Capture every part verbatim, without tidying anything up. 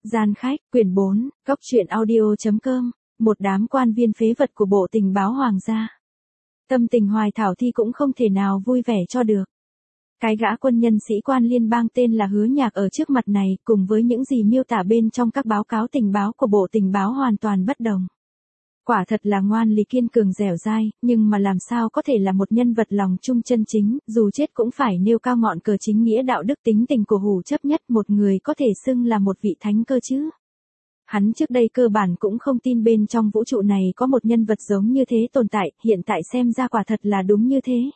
Gian khách, quyển bốn, Cóc truyện audio.com, một đám quan viên phế vật của Bộ Tình báo Hoàng gia. Tâm tình Hoài Thảo Thi cũng không thể nào vui vẻ cho được. Cái gã quân nhân sĩ quan liên bang tên là Hứa Nhạc ở trước mặt này, cùng với những gì miêu tả bên trong các báo cáo tình báo của Bộ Tình báo hoàn toàn bất đồng. Quả thật là ngoan lý kiên cường dẻo dai, nhưng mà làm sao có thể là một nhân vật lòng trung chân chính, dù chết cũng phải nêu cao ngọn cờ chính nghĩa đạo đức tính tình của hủ chấp nhất một người có thể xưng là một vị thánh cơ chứ. Hắn trước đây cơ bản cũng không tin bên trong vũ trụ này có một nhân vật giống như thế tồn tại, hiện tại xem ra quả thật là đúng như thế.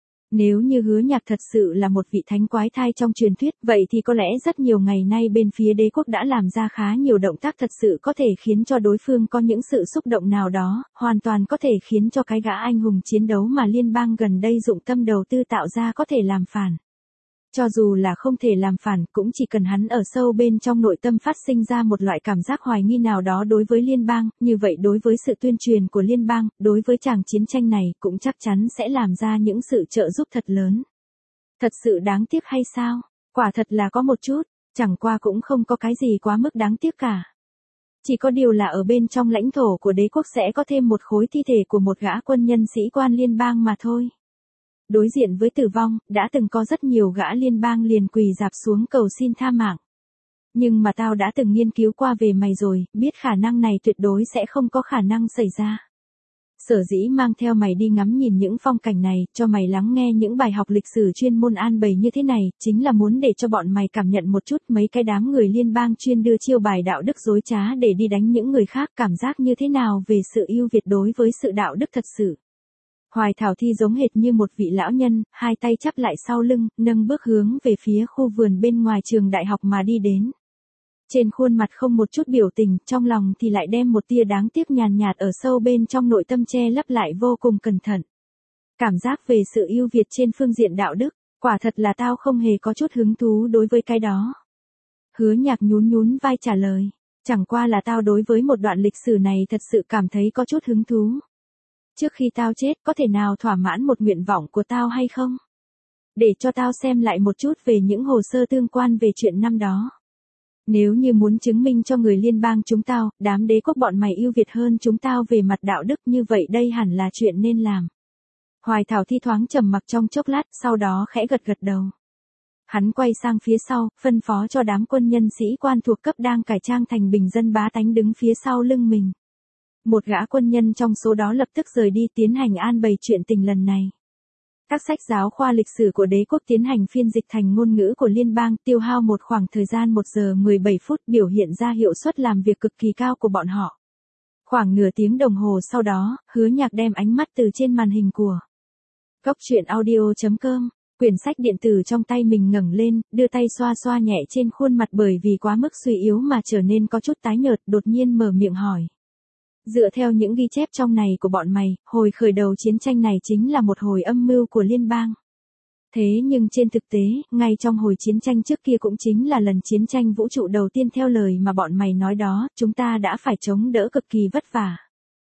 Nếu như Hứa Nhạc thật sự là một vị thánh quái thai trong truyền thuyết, vậy thì có lẽ rất nhiều ngày nay bên phía đế quốc đã làm ra khá nhiều động tác thật sự có thể khiến cho đối phương có những sự xúc động nào đó, hoàn toàn có thể khiến cho cái gã anh hùng chiến đấu mà liên bang gần đây dụng tâm đầu tư tạo ra có thể làm phản. Cho dù là không thể làm phản, cũng chỉ cần hắn ở sâu bên trong nội tâm phát sinh ra một loại cảm giác hoài nghi nào đó đối với liên bang, như vậy đối với sự tuyên truyền của liên bang, đối với tràng chiến tranh này, cũng chắc chắn sẽ làm ra những sự trợ giúp thật lớn. Thật sự đáng tiếc hay sao? Quả thật là có một chút, chẳng qua cũng không có cái gì quá mức đáng tiếc cả. Chỉ có điều là ở bên trong lãnh thổ của đế quốc sẽ có thêm một khối thi thể của một gã quân nhân sĩ quan liên bang mà thôi. Đối diện với tử vong, đã từng có rất nhiều gã liên bang liền quỳ rạp xuống cầu xin tha mạng. Nhưng mà tao đã từng nghiên cứu qua về mày rồi, biết khả năng này tuyệt đối sẽ không có khả năng xảy ra. Sở dĩ mang theo mày đi ngắm nhìn những phong cảnh này, cho mày lắng nghe những bài học lịch sử chuyên môn an bày như thế này, chính là muốn để cho bọn mày cảm nhận một chút mấy cái đám người liên bang chuyên đưa chiêu bài đạo đức dối trá để đi đánh những người khác, cảm giác như thế nào về sự ưu việt đối với sự đạo đức thật sự. Hoài Thảo Thi giống hệt như một vị lão nhân, hai tay chắp lại sau lưng, nâng bước hướng về phía khu vườn bên ngoài trường đại học mà đi đến. Trên khuôn mặt không một chút biểu tình, trong lòng thì lại đem một tia đáng tiếc nhàn nhạt ở sâu bên trong nội tâm che lấp lại vô cùng cẩn thận. Cảm giác về sự ưu việt trên phương diện đạo đức, quả thật là tao không hề có chút hứng thú đối với cái đó. Hứa Nhạc nhún nhún vai trả lời, chẳng qua là tao đối với một đoạn lịch sử này thật sự cảm thấy có chút hứng thú. Trước khi tao chết, có thể nào thỏa mãn một nguyện vọng của tao hay không? Để cho tao xem lại một chút về những hồ sơ tương quan về chuyện năm đó. Nếu như muốn chứng minh cho người liên bang chúng tao, đám đế quốc bọn mày ưu việt hơn chúng tao về mặt đạo đức, như vậy đây hẳn là chuyện nên làm. Hoài Thảo Thi thoáng trầm mặc trong chốc lát, sau đó khẽ gật gật đầu. Hắn quay sang phía sau, phân phó cho đám quân nhân sĩ quan thuộc cấp đang cải trang thành bình dân bá tánh đứng phía sau lưng mình. Một gã quân nhân trong số đó lập tức rời đi tiến hành an bày chuyện tình lần này. Các sách giáo khoa lịch sử của đế quốc tiến hành phiên dịch thành ngôn ngữ của liên bang, tiêu hao một khoảng thời gian một giờ mười bảy phút, biểu hiện ra hiệu suất làm việc cực kỳ cao của bọn họ. Khoảng nửa tiếng đồng hồ sau đó, Hứa Nhạc đem ánh mắt từ trên màn hình của Cóc truyện audio.com, quyển sách điện tử trong tay mình ngẩng lên, đưa tay xoa xoa nhẹ trên khuôn mặt bởi vì quá mức suy yếu mà trở nên có chút tái nhợt, đột nhiên mở miệng hỏi. Dựa theo những ghi chép trong này của bọn mày, hồi khởi đầu chiến tranh này chính là một hồi âm mưu của liên bang. Thế nhưng trên thực tế, ngay trong hồi chiến tranh trước kia cũng chính là lần chiến tranh vũ trụ đầu tiên theo lời mà bọn mày nói đó, chúng ta đã phải chống đỡ cực kỳ vất vả.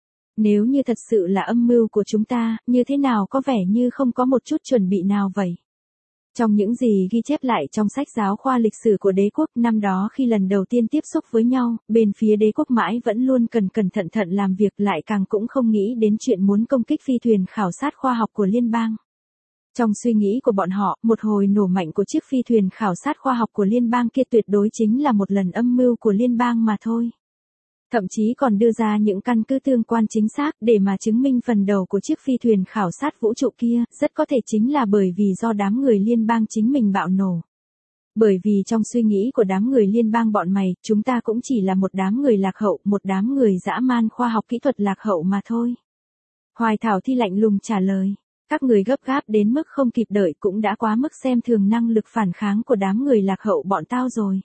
Nếu như thật sự là âm mưu của chúng ta, như thế nào có vẻ như không có một chút chuẩn bị nào vậy? Trong những gì ghi chép lại trong sách giáo khoa lịch sử của đế quốc, năm đó khi lần đầu tiên tiếp xúc với nhau, bên phía đế quốc mãi vẫn luôn cần cẩn thận thận làm việc, lại càng cũng không nghĩ đến chuyện muốn công kích phi thuyền khảo sát khoa học của liên bang. Trong suy nghĩ của bọn họ, một hồi nổ mạnh của chiếc phi thuyền khảo sát khoa học của liên bang kia tuyệt đối chính là một lần âm mưu của liên bang mà thôi. Thậm chí còn đưa ra những căn cứ tương quan chính xác để mà chứng minh phần đầu của chiếc phi thuyền khảo sát vũ trụ kia, rất có thể chính là bởi vì do đám người liên bang chính mình bạo nổ. Bởi vì trong suy nghĩ của đám người liên bang bọn mày, chúng ta cũng chỉ là một đám người lạc hậu, một đám người dã man khoa học kỹ thuật lạc hậu mà thôi. Hoài Thảo Thi lạnh lùng trả lời, các người gấp gáp đến mức không kịp đợi cũng đã quá mức xem thường năng lực phản kháng của đám người lạc hậu bọn tao rồi.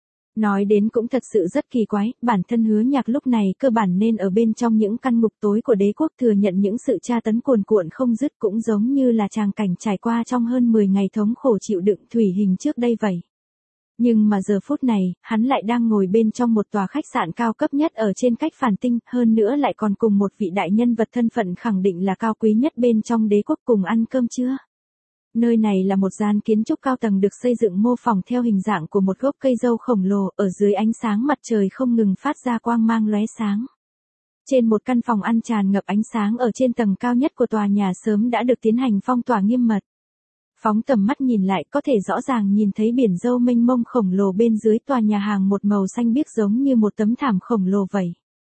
Nói đến cũng thật sự rất kỳ quái, bản thân Hứa Nhạc lúc này cơ bản nên ở bên trong những căn ngục tối của đế quốc thừa nhận những sự tra tấn cuồn cuộn không dứt, cũng giống như là tràng cảnh trải qua trong hơn mười ngày thống khổ chịu đựng thủy hình trước đây vậy. Nhưng mà giờ phút này, hắn lại đang ngồi bên trong một tòa khách sạn cao cấp nhất ở trên cách Phản Tinh, hơn nữa lại còn cùng một vị đại nhân vật thân phận khẳng định là cao quý nhất bên trong đế quốc cùng ăn cơm trưa. Nơi này là một gian kiến trúc cao tầng được xây dựng mô phỏng theo hình dạng của một gốc cây dâu khổng lồ, ở dưới ánh sáng mặt trời không ngừng phát ra quang mang lóe sáng. Trên một căn phòng ăn tràn ngập ánh sáng ở trên tầng cao nhất của tòa nhà sớm đã được tiến hành phong tỏa nghiêm mật. Phóng tầm mắt nhìn lại có thể rõ ràng nhìn thấy biển dâu mênh mông khổng lồ bên dưới tòa nhà hàng một màu xanh biếc giống như một tấm thảm khổng lồ vậy.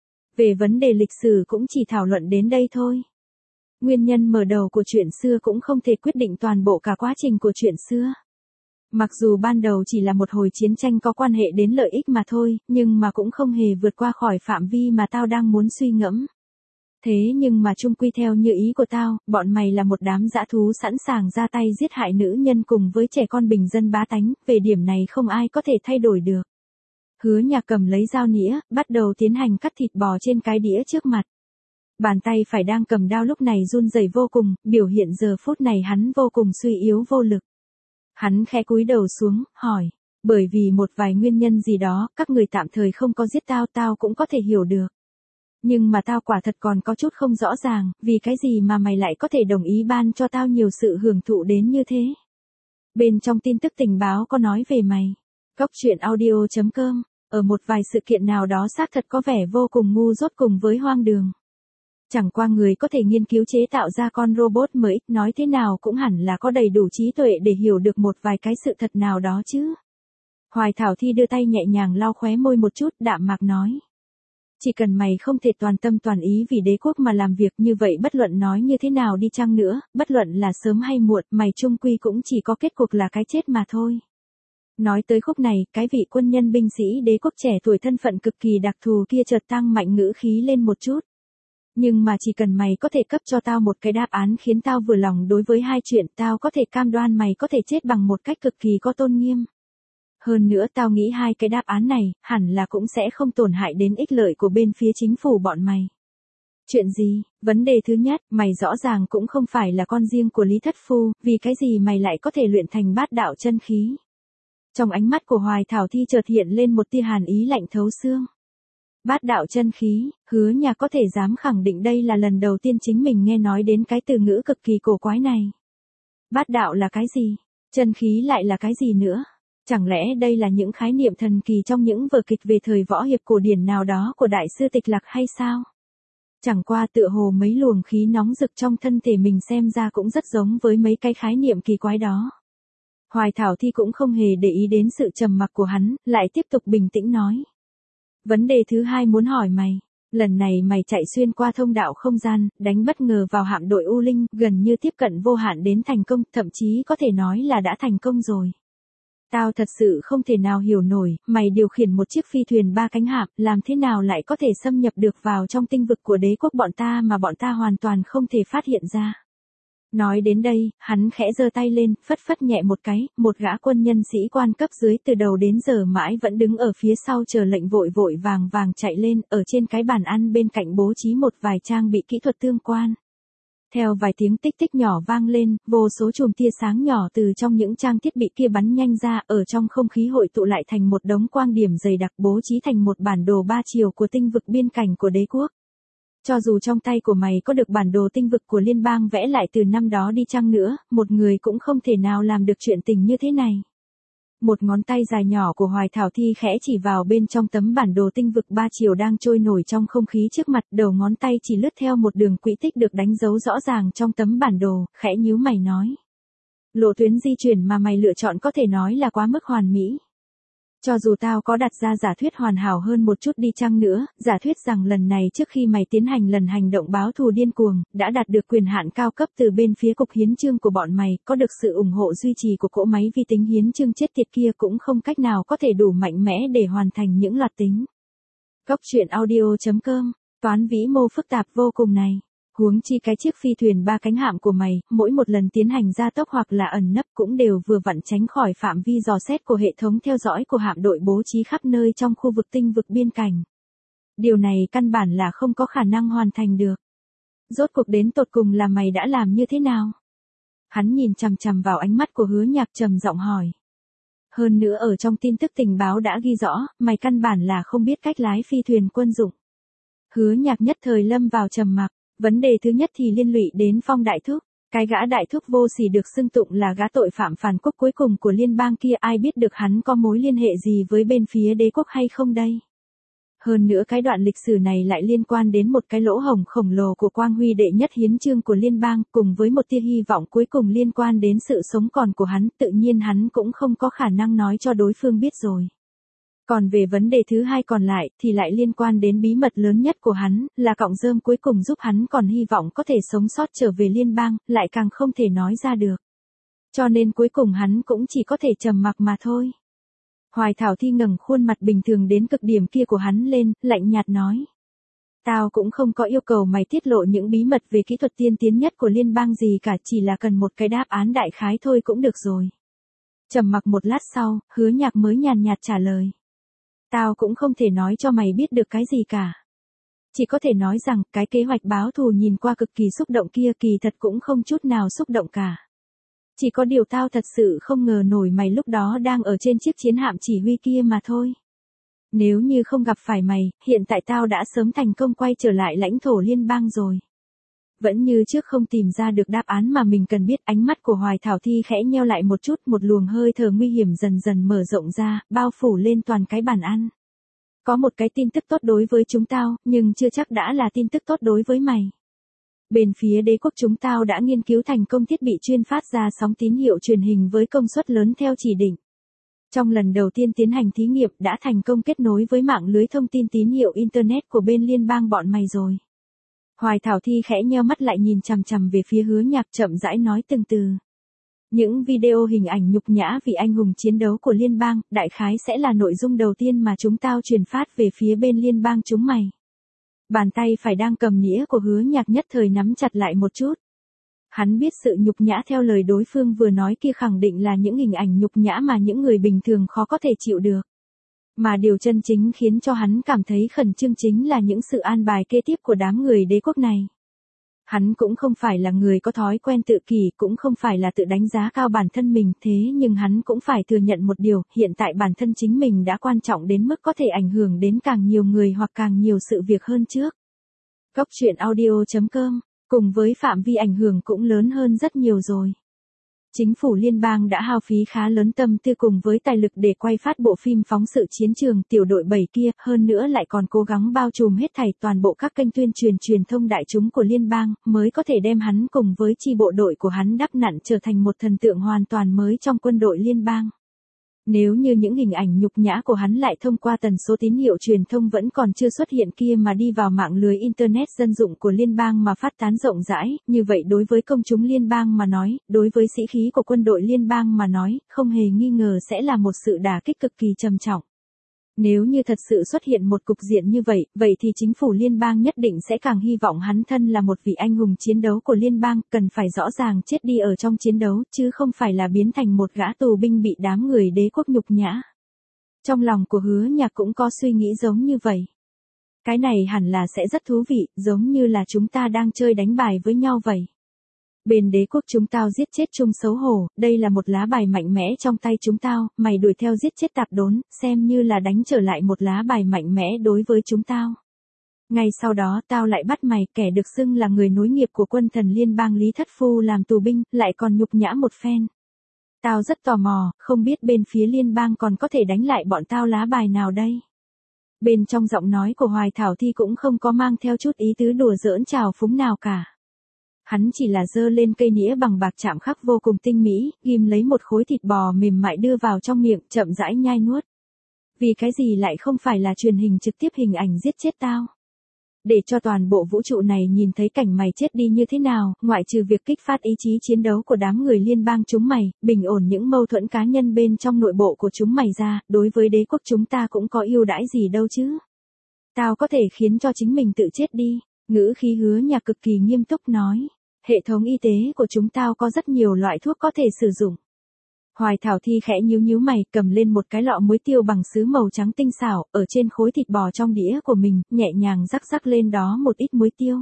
Về vấn đề lịch sử cũng chỉ thảo luận đến đây thôi. Nguyên nhân mở đầu của chuyện xưa cũng không thể quyết định toàn bộ cả quá trình của chuyện xưa. Mặc dù ban đầu chỉ là một hồi chiến tranh có quan hệ đến lợi ích mà thôi, nhưng mà cũng không hề vượt qua khỏi phạm vi mà tao đang muốn suy ngẫm. Thế nhưng mà chung quy theo như ý của tao, bọn mày là một đám dã thú sẵn sàng ra tay giết hại nữ nhân cùng với trẻ con bình dân bá tánh, về điểm này không ai có thể thay đổi được. Hứa Nhạc cầm lấy dao nĩa, bắt đầu tiến hành cắt thịt bò trên cái đĩa trước mặt. Bàn tay phải đang cầm dao lúc này run rẩy vô cùng, biểu hiện giờ phút này hắn vô cùng suy yếu vô lực. Hắn khẽ cúi đầu xuống, hỏi, bởi vì một vài nguyên nhân gì đó, các người tạm thời không có giết tao, tao cũng có thể hiểu được. Nhưng mà tao quả thật còn có chút không rõ ràng, vì cái gì mà mày lại có thể đồng ý ban cho tao nhiều sự hưởng thụ đến như thế. Bên trong tin tức tình báo có nói về mày. Góc truyện audio chấm com, ở một vài sự kiện nào đó xác thật có vẻ vô cùng ngu dốt cùng với hoang đường. Chẳng qua người có thể nghiên cứu chế tạo ra con robot mới, nói thế nào cũng hẳn là có đầy đủ trí tuệ để hiểu được một vài cái sự thật nào đó chứ. Hoài Thảo Thi đưa tay nhẹ nhàng lau khóe môi một chút, đạm mạc nói. Chỉ cần mày không thể toàn tâm toàn ý vì đế quốc mà làm việc như vậy, bất luận nói như thế nào đi chăng nữa, bất luận là sớm hay muộn, mày chung quy cũng chỉ có kết cục là cái chết mà thôi. Nói tới khúc này, cái vị quân nhân binh sĩ đế quốc trẻ tuổi thân phận cực kỳ đặc thù kia chợt tăng mạnh ngữ khí lên một chút. Nhưng mà chỉ cần mày có thể cấp cho tao một cái đáp án khiến tao vừa lòng đối với hai chuyện, tao có thể cam đoan mày có thể chết bằng một cách cực kỳ có tôn nghiêm. Hơn nữa tao nghĩ hai cái đáp án này, hẳn là cũng sẽ không tổn hại đến ích lợi của bên phía chính phủ bọn mày. Chuyện gì? Vấn đề thứ nhất, mày rõ ràng cũng không phải là con riêng của Lý Thất Phu, vì cái gì mày lại có thể luyện thành bát đạo chân khí? Trong ánh mắt của Hoài Thảo Thi chợt hiện lên một tia hàn ý lạnh thấu xương. Bát đạo chân khí, Hứa Nhạc có thể dám khẳng định đây là lần đầu tiên chính mình nghe nói đến cái từ ngữ cực kỳ cổ quái này. Bát đạo là cái gì? Chân khí lại là cái gì nữa? Chẳng lẽ đây là những khái niệm thần kỳ trong những vở kịch về thời võ hiệp cổ điển nào đó của đại sư Tịch Lạc hay sao? Chẳng qua tựa hồ mấy luồng khí nóng rực trong thân thể mình xem ra cũng rất giống với mấy cái khái niệm kỳ quái đó. Hoài Thảo Thi cũng không hề để ý đến sự trầm mặc của hắn, lại tiếp tục bình tĩnh nói. Vấn đề thứ hai muốn hỏi mày, lần này mày chạy xuyên qua thông đạo không gian, đánh bất ngờ vào hạm đội U Linh, gần như tiếp cận vô hạn đến thành công, thậm chí có thể nói là đã thành công rồi. Tao thật sự không thể nào hiểu nổi, mày điều khiển một chiếc phi thuyền ba cánh hạm, làm thế nào lại có thể xâm nhập được vào trong tinh vực của đế quốc bọn ta mà bọn ta hoàn toàn không thể phát hiện ra. Nói đến đây, hắn khẽ giơ tay lên, phất phất nhẹ một cái, một gã quân nhân sĩ quan cấp dưới từ đầu đến giờ mãi vẫn đứng ở phía sau chờ lệnh vội vội vàng vàng chạy lên, ở trên cái bàn ăn bên cạnh bố trí một vài trang bị kỹ thuật tương quan. Theo vài tiếng tích tích nhỏ vang lên, vô số chùm tia sáng nhỏ từ trong những trang thiết bị kia bắn nhanh ra, ở trong không khí hội tụ lại thành một đống quang điểm dày đặc bố trí thành một bản đồ ba chiều của tinh vực biên cảnh của đế quốc. Cho dù trong tay của mày có được bản đồ tinh vực của liên bang vẽ lại từ năm đó đi chăng nữa, một người cũng không thể nào làm được chuyện tình như thế này. Một ngón tay dài nhỏ của Hoài Thảo Thi khẽ chỉ vào bên trong tấm bản đồ tinh vực ba chiều đang trôi nổi trong không khí trước mặt, đầu ngón tay chỉ lướt theo một đường quỹ tích được đánh dấu rõ ràng trong tấm bản đồ, khẽ nhíu mày nói. Lộ tuyến di chuyển mà mày lựa chọn có thể nói là quá mức hoàn mỹ. Cho dù tao có đặt ra giả thuyết hoàn hảo hơn một chút đi chăng nữa, giả thuyết rằng lần này trước khi mày tiến hành lần hành động báo thù điên cuồng, đã đạt được quyền hạn cao cấp từ bên phía cục hiến chương của bọn mày, có được sự ủng hộ duy trì của cỗ máy vi tính hiến chương chết tiệt kia cũng không cách nào có thể đủ mạnh mẽ để hoàn thành những loạt tính. Góc truyện audio chấm com, toán vĩ mô phức tạp vô cùng này. Huống chi cái chiếc phi thuyền ba cánh hạm của mày, mỗi một lần tiến hành gia tốc hoặc là ẩn nấp cũng đều vừa vặn tránh khỏi phạm vi dò xét của hệ thống theo dõi của hạm đội bố trí khắp nơi trong khu vực tinh vực biên cảnh. Điều này căn bản là không có khả năng hoàn thành được. Rốt cuộc đến tột cùng là mày đã làm như thế nào? Hắn nhìn chằm chằm vào ánh mắt của Hứa Nhạc trầm giọng hỏi. Hơn nữa ở trong tin tức tình báo đã ghi rõ, mày căn bản là không biết cách lái phi thuyền quân dụng. Hứa Nhạc nhất thời lâm vào trầm mặc. Vấn đề thứ nhất thì liên lụy đến Phong Đại Thúc. Cái gã đại thúc vô sỉ được xưng tụng là gã tội phạm phản quốc cuối cùng của liên bang kia, ai biết được hắn có mối liên hệ gì với bên phía đế quốc hay không đây? Hơn nữa cái đoạn lịch sử này lại liên quan đến một cái lỗ hổng khổng lồ của quang huy đệ nhất hiến chương của liên bang, cùng với một tia hy vọng cuối cùng liên quan đến sự sống còn của hắn, tự nhiên hắn cũng không có khả năng nói cho đối phương biết rồi. Còn về vấn đề thứ hai còn lại thì lại liên quan đến bí mật lớn nhất của hắn, là cọng rơm cuối cùng giúp hắn còn hy vọng có thể sống sót trở về liên bang, lại càng không thể nói ra được. Cho nên cuối cùng hắn cũng chỉ có thể trầm mặc mà thôi. Hoài Thảo Thi ngẩng khuôn mặt bình thường đến cực điểm kia của hắn lên, lạnh nhạt nói. Tao cũng không có yêu cầu mày tiết lộ những bí mật về kỹ thuật tiên tiến nhất của liên bang gì cả, chỉ là cần một cái đáp án đại khái thôi cũng được rồi. Trầm mặc một lát sau, Hứa Nhạc mới nhàn nhạt trả lời. Tao cũng không thể nói cho mày biết được cái gì cả. Chỉ có thể nói rằng, cái kế hoạch báo thù nhìn qua cực kỳ xúc động kia kỳ thật cũng không chút nào xúc động cả. Chỉ có điều tao thật sự không ngờ nổi mày lúc đó đang ở trên chiếc chiến hạm chỉ huy kia mà thôi. Nếu như không gặp phải mày, hiện tại tao đã sớm thành công quay trở lại lãnh thổ liên bang rồi. Vẫn như trước không tìm ra được đáp án mà mình cần biết, ánh mắt của Hoài Thảo Thi khẽ nheo lại một chút, một luồng hơi thở nguy hiểm dần dần mở rộng ra, bao phủ lên toàn cái bàn ăn. Có một cái tin tức tốt đối với chúng tao, nhưng chưa chắc đã là tin tức tốt đối với mày. Bên phía đế quốc chúng tao đã nghiên cứu thành công thiết bị chuyên phát ra sóng tín hiệu truyền hình với công suất lớn theo chỉ định. Trong lần đầu tiên tiến hành thí nghiệm đã thành công kết nối với mạng lưới thông tin tín hiệu Internet của bên liên bang bọn mày rồi. Hoài Thảo Thi khẽ nheo mắt lại nhìn chằm chằm về phía Hứa Nhạc, chậm rãi nói từng từ. Những video hình ảnh nhục nhã vì anh hùng chiến đấu của liên bang, đại khái sẽ là nội dung đầu tiên mà chúng tao truyền phát về phía bên liên bang chúng mày. Bàn tay phải đang cầm nĩa của Hứa Nhạc nhất thời nắm chặt lại một chút. Hắn biết sự nhục nhã theo lời đối phương vừa nói kia khẳng định là những hình ảnh nhục nhã mà những người bình thường khó có thể chịu được. Mà điều chân chính khiến cho hắn cảm thấy khẩn trương chính là những sự an bài kế tiếp của đám người đế quốc này. Hắn cũng không phải là người có thói quen tự kỷ, cũng không phải là tự đánh giá cao bản thân mình, thế nhưng hắn cũng phải thừa nhận một điều, hiện tại bản thân chính mình đã quan trọng đến mức có thể ảnh hưởng đến càng nhiều người hoặc càng nhiều sự việc hơn trước. Góc truyện audio chấm com, cùng với phạm vi ảnh hưởng cũng lớn hơn rất nhiều rồi. Chính phủ liên bang đã hao phí khá lớn tâm tư cùng với tài lực để quay phát bộ phim phóng sự chiến trường tiểu đội bảy kia, hơn nữa lại còn cố gắng bao trùm hết thảy toàn bộ các kênh tuyên truyền truyền thông đại chúng của liên bang, mới có thể đem hắn cùng với chi bộ đội của hắn đắp nặn trở thành một thần tượng hoàn toàn mới trong quân đội liên bang. Nếu như những hình ảnh nhục nhã của hắn lại thông qua tần số tín hiệu truyền thông vẫn còn chưa xuất hiện kia mà đi vào mạng lưới Internet dân dụng của liên bang mà phát tán rộng rãi, như vậy đối với công chúng liên bang mà nói, đối với sĩ khí của quân đội liên bang mà nói, không hề nghi ngờ sẽ là một sự đả kích cực kỳ trầm trọng. Nếu như thật sự xuất hiện một cục diện như vậy, vậy thì chính phủ liên bang nhất định sẽ càng hy vọng hắn thân là một vị anh hùng chiến đấu của liên bang, cần phải rõ ràng chết đi ở trong chiến đấu, chứ không phải là biến thành một gã tù binh bị đám người đế quốc nhục nhã. Trong lòng của Hứa Nhạc cũng có suy nghĩ giống như vậy. Cái này hẳn là sẽ rất thú vị, giống như là chúng ta đang chơi đánh bài với nhau vậy. Bên đế quốc chúng tao giết chết chung xấu hổ, đây là một lá bài mạnh mẽ trong tay chúng tao, mày đuổi theo giết chết tạp đốn, xem như là đánh trở lại một lá bài mạnh mẽ đối với chúng tao. Ngay sau đó tao lại bắt mày, kẻ được xưng là người nối nghiệp của quân thần liên bang Lý Thất Phu làm tù binh, lại còn nhục nhã một phen. Tao rất tò mò, không biết bên phía liên bang còn có thể đánh lại bọn tao lá bài nào đây? Bên trong giọng nói của Hoài Thảo Thi cũng không có mang theo chút ý tứ đùa giỡn trào phúng nào cả. Hắn chỉ là giơ lên cây nĩa bằng bạc chạm khắc vô cùng tinh mỹ, ghim lấy một khối thịt bò mềm mại đưa vào trong miệng, chậm rãi nhai nuốt. Vì cái gì lại không phải là truyền hình trực tiếp hình ảnh giết chết tao? Để cho toàn bộ vũ trụ này nhìn thấy cảnh mày chết đi như thế nào, ngoại trừ việc kích phát ý chí chiến đấu của đám người liên bang chúng mày, bình ổn những mâu thuẫn cá nhân bên trong nội bộ của chúng mày ra, đối với đế quốc chúng ta cũng có ưu đãi gì đâu chứ? Tao có thể khiến cho chính mình tự chết đi, ngữ khí Hứa Nhạc cực kỳ nghiêm túc nói. Hệ thống y tế của chúng tao có rất nhiều loại thuốc có thể sử dụng. Hoài Thảo Thi khẽ nhíu nhíu mày, cầm lên một cái lọ muối tiêu bằng sứ màu trắng tinh xảo, ở trên khối thịt bò trong đĩa của mình, nhẹ nhàng rắc rắc lên đó một ít muối tiêu.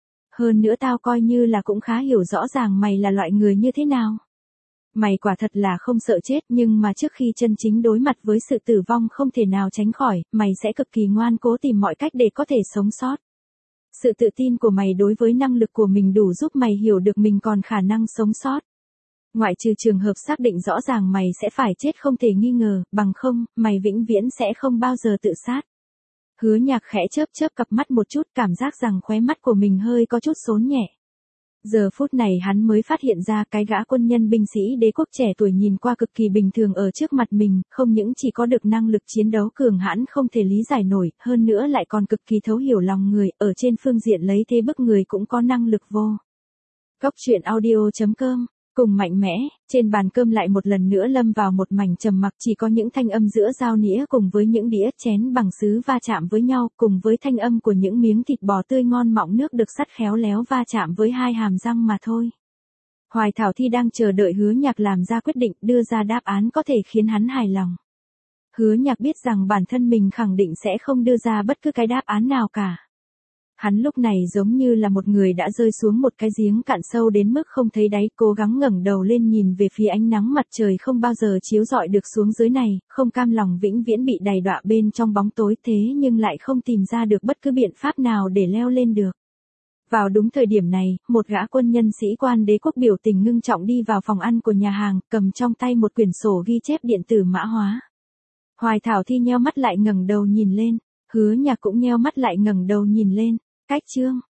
Hơn nữa tao coi như là cũng khá hiểu rõ ràng mày là loại người như thế nào. Mày quả thật là không sợ chết, nhưng mà trước khi chân chính đối mặt với sự tử vong không thể nào tránh khỏi, mày sẽ cực kỳ ngoan cố tìm mọi cách để có thể sống sót. Sự tự tin của mày đối với năng lực của mình đủ giúp mày hiểu được mình còn khả năng sống sót. Ngoại trừ trường hợp xác định rõ ràng mày sẽ phải chết không thể nghi ngờ, bằng không, mày vĩnh viễn sẽ không bao giờ tự sát. Hứa Nhạc khẽ chớp chớp cặp mắt một chút, cảm giác rằng khóe mắt của mình hơi có chút xốn nhẹ. Giờ phút này hắn mới phát hiện ra cái gã quân nhân binh sĩ đế quốc trẻ tuổi nhìn qua cực kỳ bình thường ở trước mặt mình, không những chỉ có được năng lực chiến đấu cường hãn không thể lý giải nổi, hơn nữa lại còn cực kỳ thấu hiểu lòng người, ở trên phương diện lấy thế bức người cũng có năng lực vô. Góc truyện audio chấm com Cùng mạnh mẽ, trên bàn cơm lại một lần nữa lâm vào một mảnh trầm mặc, chỉ có những thanh âm giữa dao nĩa cùng với những đĩa chén bằng sứ va chạm với nhau, cùng với thanh âm của những miếng thịt bò tươi ngon mọng nước được sắt khéo léo va chạm với hai hàm răng mà thôi. Hoài Thảo Thi đang chờ đợi Hứa Nhạc làm ra quyết định, đưa ra đáp án có thể khiến hắn hài lòng. Hứa Nhạc biết rằng bản thân mình khẳng định sẽ không đưa ra bất cứ cái đáp án nào cả. Hắn lúc này giống như là một người đã rơi xuống một cái giếng cạn sâu đến mức không thấy đáy, cố gắng ngẩng đầu lên nhìn về phía ánh nắng mặt trời không bao giờ chiếu rọi được xuống dưới này, không cam lòng vĩnh viễn bị đày đọa bên trong bóng tối, thế nhưng lại không tìm ra được bất cứ biện pháp nào để leo lên được. Vào đúng thời điểm này, một gã quân nhân sĩ quan đế quốc biểu tình ngưng trọng đi vào phòng ăn của nhà hàng, cầm trong tay một quyển sổ ghi chép điện tử mã hóa. Hoài Thảo Thi nheo mắt lại ngẩng đầu nhìn lên, Hứa Nhạc cũng nheo mắt lại ngẩng đầu nhìn lên. Cách chương